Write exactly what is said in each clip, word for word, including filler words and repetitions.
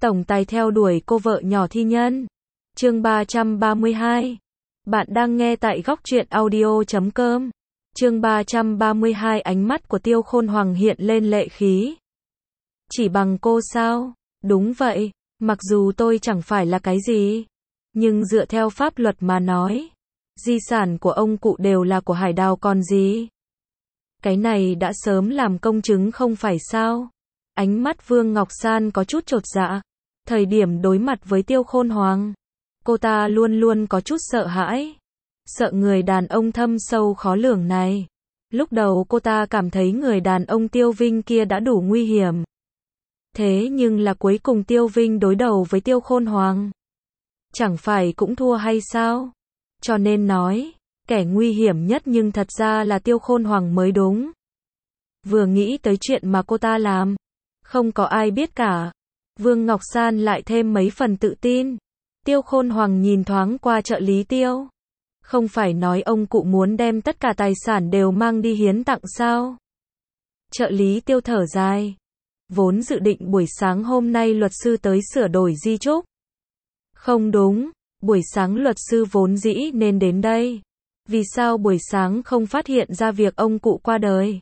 tổng tài theo đuổi cô vợ nhỏ thi nhân. Chương ba trăm ba mươi hai. Bạn đang nghe tại góc truyện audio chấm com. Chương ba trăm ba mươi hai. Ánh mắt của Tiêu Khôn Hoàng hiện lên lệ khí. Chỉ bằng cô sao? Đúng vậy, mặc dù tôi chẳng phải là cái gì, nhưng dựa theo pháp luật mà nói, di sản của ông cụ đều là của Hải Đào còn gì. Cái này đã sớm làm công chứng không phải sao? Ánh mắt Vương Ngọc San có chút chột dạ. Thời điểm đối mặt với Tiêu Khôn Hoàng, cô ta luôn luôn có chút sợ hãi. Sợ người đàn ông thâm sâu khó lường này. Lúc đầu cô ta cảm thấy người đàn ông Tiêu Vinh kia đã đủ nguy hiểm. Thế nhưng là cuối cùng Tiêu Vinh đối đầu với Tiêu Khôn Hoàng, chẳng phải cũng thua hay sao? Cho nên nói, kẻ nguy hiểm nhất nhưng thật ra là Tiêu Khôn Hoàng mới đúng. Vừa nghĩ tới chuyện mà cô ta làm, không có ai biết cả. Vương Ngọc San lại thêm mấy phần tự tin. Tiêu Khôn Hoàng nhìn thoáng qua trợ lý Tiêu. Không phải nói ông cụ muốn đem tất cả tài sản đều mang đi hiến tặng sao? Trợ lý Tiêu thở dài. Vốn dự định buổi sáng hôm nay luật sư tới sửa đổi di chúc. Không đúng, buổi sáng luật sư vốn dĩ nên đến đây. Vì sao buổi sáng không phát hiện ra việc ông cụ qua đời?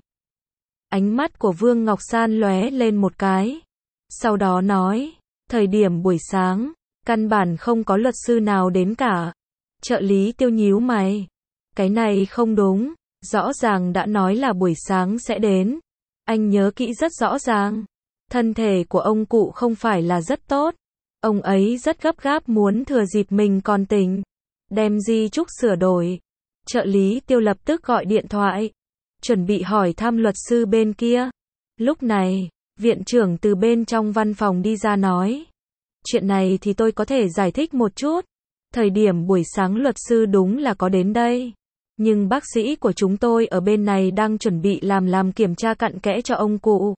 Ánh mắt của Vương Ngọc San lóe lên một cái. Sau đó nói, thời điểm buổi sáng, căn bản không có luật sư nào đến cả. Trợ lý Tiêu nhíu mày. Cái này không đúng, rõ ràng đã nói là buổi sáng sẽ đến. Anh nhớ kỹ rất rõ ràng. Thân thể của ông cụ không phải là rất tốt. Ông ấy rất gấp gáp muốn thừa dịp mình còn tỉnh, đem di chúc sửa đổi. Trợ lý Tiêu lập tức gọi điện thoại, chuẩn bị hỏi thăm luật sư bên kia. Lúc này, viện trưởng từ bên trong văn phòng đi ra nói. Chuyện này thì tôi có thể giải thích một chút. Thời điểm buổi sáng luật sư đúng là có đến đây. Nhưng bác sĩ của chúng tôi ở bên này đang chuẩn bị làm làm kiểm tra cặn kẽ cho ông cụ.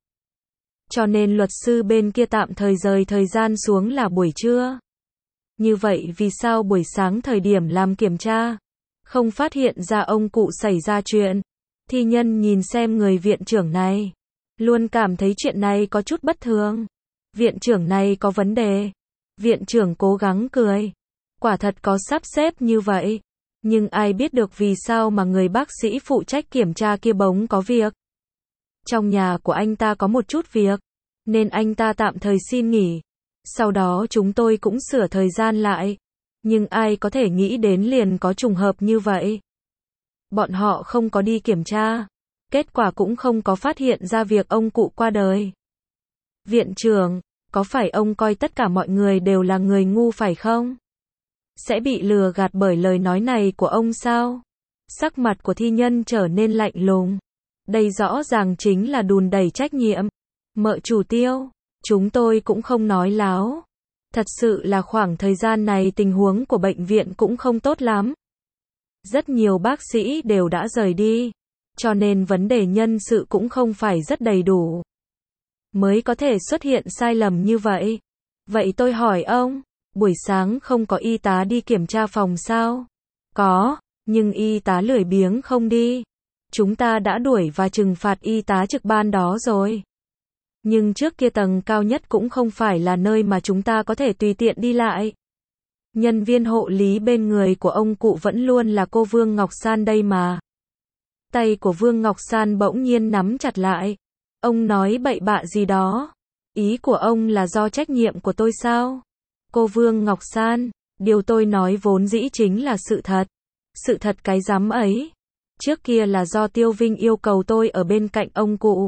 Cho nên luật sư bên kia tạm thời rời thời gian xuống là buổi trưa. Như vậy vì sao buổi sáng thời điểm làm kiểm tra, không phát hiện ra ông cụ xảy ra chuyện? Thi nhân nhìn xem người viện trưởng này, luôn cảm thấy chuyện này có chút bất thường. Viện trưởng này có vấn đề. Viện trưởng cố gắng cười. Quả thật có sắp xếp như vậy. Nhưng ai biết được vì sao mà người bác sĩ phụ trách kiểm tra kia bỗng có việc. Trong nhà của anh ta có một chút việc, nên anh ta tạm thời xin nghỉ. Sau đó chúng tôi cũng sửa thời gian lại. Nhưng ai có thể nghĩ đến liền có trùng hợp như vậy. Bọn họ không có đi kiểm tra. Kết quả cũng không có phát hiện ra việc ông cụ qua đời. Viện trưởng, có phải ông coi tất cả mọi người đều là người ngu phải không? Sẽ bị lừa gạt bởi lời nói này của ông sao? Sắc mặt của thi nhân trở nên lạnh lùng. Đây rõ ràng chính là đùn đẩy trách nhiệm. Mợ chủ Tiêu, chúng tôi cũng không nói láo. Thật sự là khoảng thời gian này tình huống của bệnh viện cũng không tốt lắm. Rất nhiều bác sĩ đều đã rời đi, cho nên vấn đề nhân sự cũng không phải rất đầy đủ. Mới có thể xuất hiện sai lầm như vậy. Vậy tôi hỏi ông, buổi sáng không có y tá đi kiểm tra phòng sao? Có, nhưng y tá lười biếng không đi. Chúng ta đã đuổi và trừng phạt y tá trực ban đó rồi. Nhưng trước kia tầng cao nhất cũng không phải là nơi mà chúng ta có thể tùy tiện đi lại. Nhân viên hộ lý bên người của ông cụ vẫn luôn là cô Vương Ngọc San đây mà. Tay của Vương Ngọc San bỗng nhiên nắm chặt lại. Ông nói bậy bạ gì đó. Ý của ông là do trách nhiệm của tôi sao? Cô Vương Ngọc San, điều tôi nói vốn dĩ chính là sự thật. Sự thật cái rắm ấy. Trước kia là do Tiêu Vinh yêu cầu tôi ở bên cạnh ông cụ.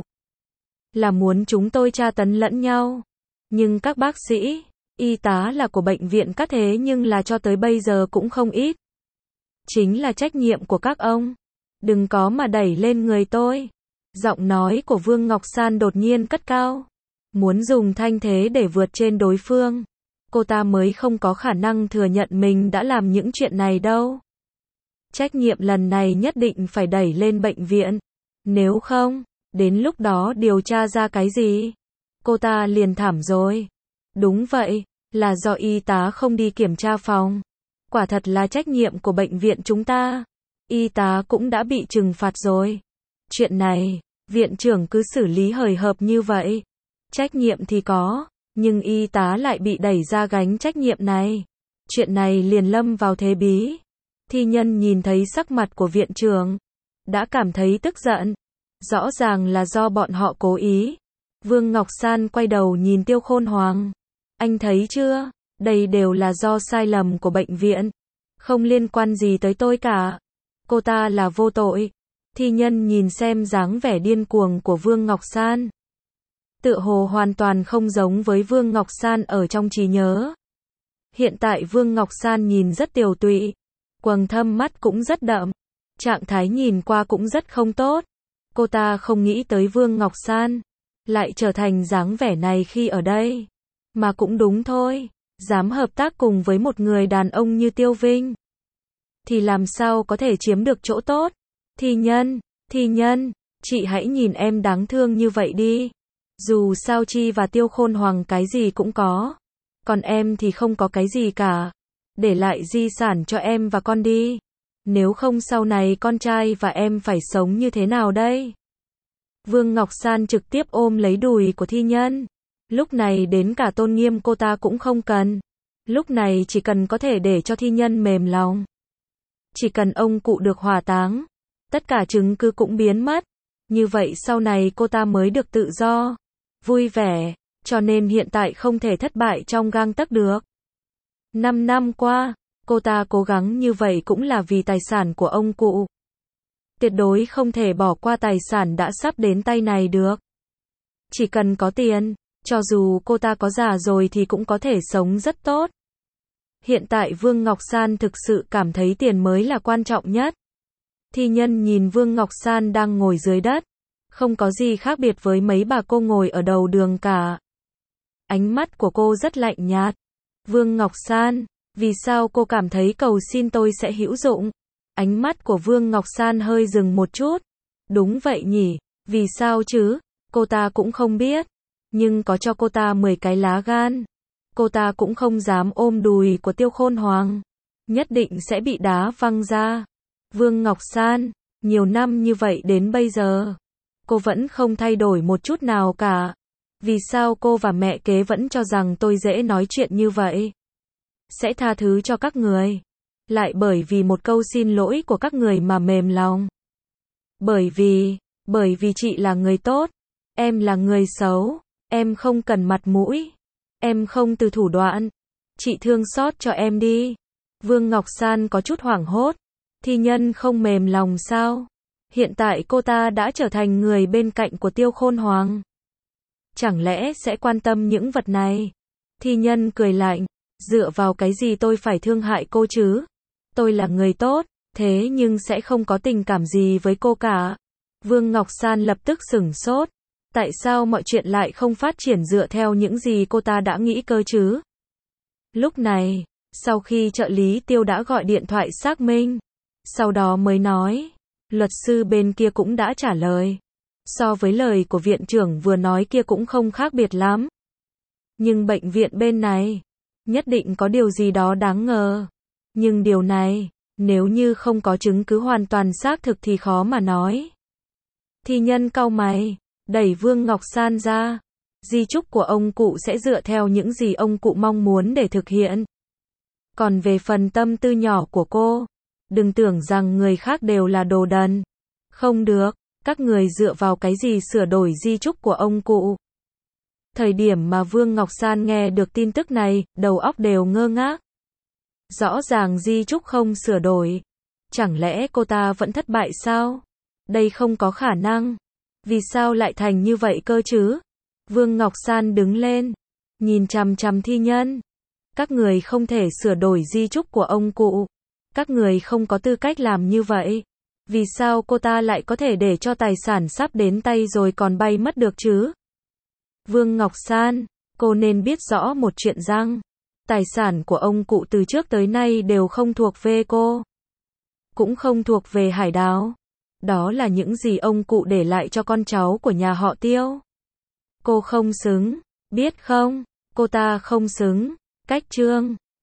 Là muốn chúng tôi tra tấn lẫn nhau. Nhưng các bác sĩ, y tá là của bệnh viện các thế nhưng là cho tới bây giờ cũng không ít. Chính là trách nhiệm của các ông. Đừng có mà đẩy lên người tôi. Giọng nói của Vương Ngọc San đột nhiên cất cao. Muốn dùng thanh thế để vượt trên đối phương. Cô ta mới không có khả năng thừa nhận mình đã làm những chuyện này đâu. Trách nhiệm lần này nhất định phải đẩy lên bệnh viện. Nếu không, đến lúc đó điều tra ra cái gì? Cô ta liền thảm rồi. Đúng vậy, là do y tá không đi kiểm tra phòng. Quả thật là trách nhiệm của bệnh viện chúng ta. Y tá cũng đã bị trừng phạt rồi. Chuyện này, viện trưởng cứ xử lý hời hợt như vậy. Trách nhiệm thì có, Nhưng y tá lại bị đẩy ra gánh trách nhiệm này. Chuyện này liền lâm vào thế bí. Thi Nhân nhìn thấy sắc mặt của viện trưởng, đã cảm thấy tức giận. Rõ ràng là do bọn họ cố ý. Vương Ngọc San quay đầu nhìn Tiêu Khôn Hoàng. Anh thấy chưa, đây đều là do sai lầm của bệnh viện. Không liên quan gì tới tôi cả. Cô ta là vô tội. Thi Nhân nhìn xem dáng vẻ điên cuồng của Vương Ngọc San. Tựa hồ hoàn toàn không giống với Vương Ngọc San ở trong trí nhớ. Hiện tại Vương Ngọc San nhìn rất tiều tụy. Quầng thâm mắt cũng rất đậm. Trạng thái nhìn qua cũng rất không tốt. Cô ta không nghĩ tới Vương Ngọc San lại trở thành dáng vẻ này khi ở đây. Mà cũng đúng thôi. Dám hợp tác cùng với một người đàn ông như Tiêu Vinh thì làm sao có thể chiếm được chỗ tốt. Thi Nhân, Thi Nhân, chị hãy nhìn em đáng thương như vậy đi. Dù sao Chi và Tiêu Khôn Hoàng cái gì cũng có. Còn em thì không có cái gì cả. Để lại di sản cho em và con đi. Nếu không sau này con trai và em phải sống như thế nào đây? Vương Ngọc San trực tiếp ôm lấy đùi của Thi Nhân. Lúc này đến cả tôn nghiêm cô ta cũng không cần. Lúc này chỉ cần có thể để cho Thi Nhân mềm lòng. Chỉ cần ông cụ được hỏa táng, tất cả chứng cứ cũng biến mất. Như vậy sau này cô ta mới được tự do, vui vẻ, cho nên hiện tại không thể thất bại trong gang tấc được. Năm năm qua, cô ta cố gắng như vậy cũng là vì tài sản của ông cụ. Tuyệt đối không thể bỏ qua tài sản đã sắp đến tay này được. Chỉ cần có tiền, cho dù cô ta có già rồi thì cũng có thể sống rất tốt. Hiện tại Vương Ngọc San thực sự cảm thấy tiền mới là quan trọng nhất. Thi Nhân nhìn Vương Ngọc San đang ngồi dưới đất. Không có gì khác biệt với mấy bà cô ngồi ở đầu đường cả. Ánh mắt của cô rất lạnh nhạt. Vương Ngọc San, vì sao cô cảm thấy cầu xin tôi sẽ hữu dụng? Ánh mắt của Vương Ngọc San hơi dừng một chút. Đúng vậy nhỉ, vì sao chứ? Cô ta cũng không biết. Nhưng có cho cô ta mười cái lá gan. Cô ta cũng không dám ôm đùi của Tiêu Khôn Hoàng. Nhất định sẽ bị đá văng ra. Vương Ngọc San, nhiều năm như vậy đến bây giờ, cô vẫn không thay đổi một chút nào cả. Vì sao cô và mẹ kế vẫn cho rằng tôi dễ nói chuyện như vậy? Sẽ tha thứ cho các người. Lại bởi vì một câu xin lỗi của các người mà mềm lòng. Bởi vì, bởi vì chị là người tốt. Em là người xấu. Em không cần mặt mũi. Em không từ thủ đoạn. Chị thương xót cho em đi. Vương Ngọc San có chút hoảng hốt. Thi Nhân không mềm lòng sao? Hiện tại cô ta đã trở thành người bên cạnh của Tiêu Khôn Hoàng. Chẳng lẽ sẽ quan tâm những vật này? Thi Nhân cười lạnh. Dựa vào cái gì tôi phải thương hại cô chứ? Tôi là người tốt, thế nhưng sẽ không có tình cảm gì với cô cả. Vương Ngọc San lập tức sửng sốt. Tại sao mọi chuyện lại không phát triển dựa theo những gì cô ta đã nghĩ cơ chứ? Lúc này, sau khi trợ lý Tiêu đã gọi điện thoại xác minh, sau đó mới nói, luật sư bên kia cũng đã trả lời. So với lời của viện trưởng vừa nói kia cũng không khác biệt lắm. Nhưng bệnh viện bên này, nhất định có điều gì đó đáng ngờ. Nhưng điều này, nếu như không có chứng cứ hoàn toàn xác thực thì khó mà nói. Thi Nhân cau mày, đẩy Vương Ngọc San ra. Di chúc của ông cụ sẽ dựa theo những gì ông cụ mong muốn để thực hiện. Còn về phần tâm tư nhỏ của cô, đừng tưởng rằng người khác đều là đồ đần. Không được, các người dựa vào cái gì sửa đổi di chúc của ông cụ? Thời điểm mà Vương Ngọc San nghe được tin tức này, đầu óc đều ngơ ngác. Rõ ràng di chúc không sửa đổi. Chẳng lẽ cô ta vẫn thất bại sao? Đây không có khả năng. Vì sao lại thành như vậy cơ chứ? Vương Ngọc San đứng lên, nhìn chằm chằm Thi Nhân. Các người không thể sửa đổi di chúc của ông cụ. Các người không có tư cách làm như vậy. Vì sao cô ta lại có thể để cho tài sản sắp đến tay rồi còn bay mất được chứ? Vương Ngọc San, cô nên biết rõ một chuyện rằng, tài sản của ông cụ từ trước tới nay đều không thuộc về cô. Cũng không thuộc về Hải Đào. Đó là những gì ông cụ để lại cho con cháu của nhà họ Tiêu. Cô không xứng, biết không? Cô ta không xứng. Cách Trương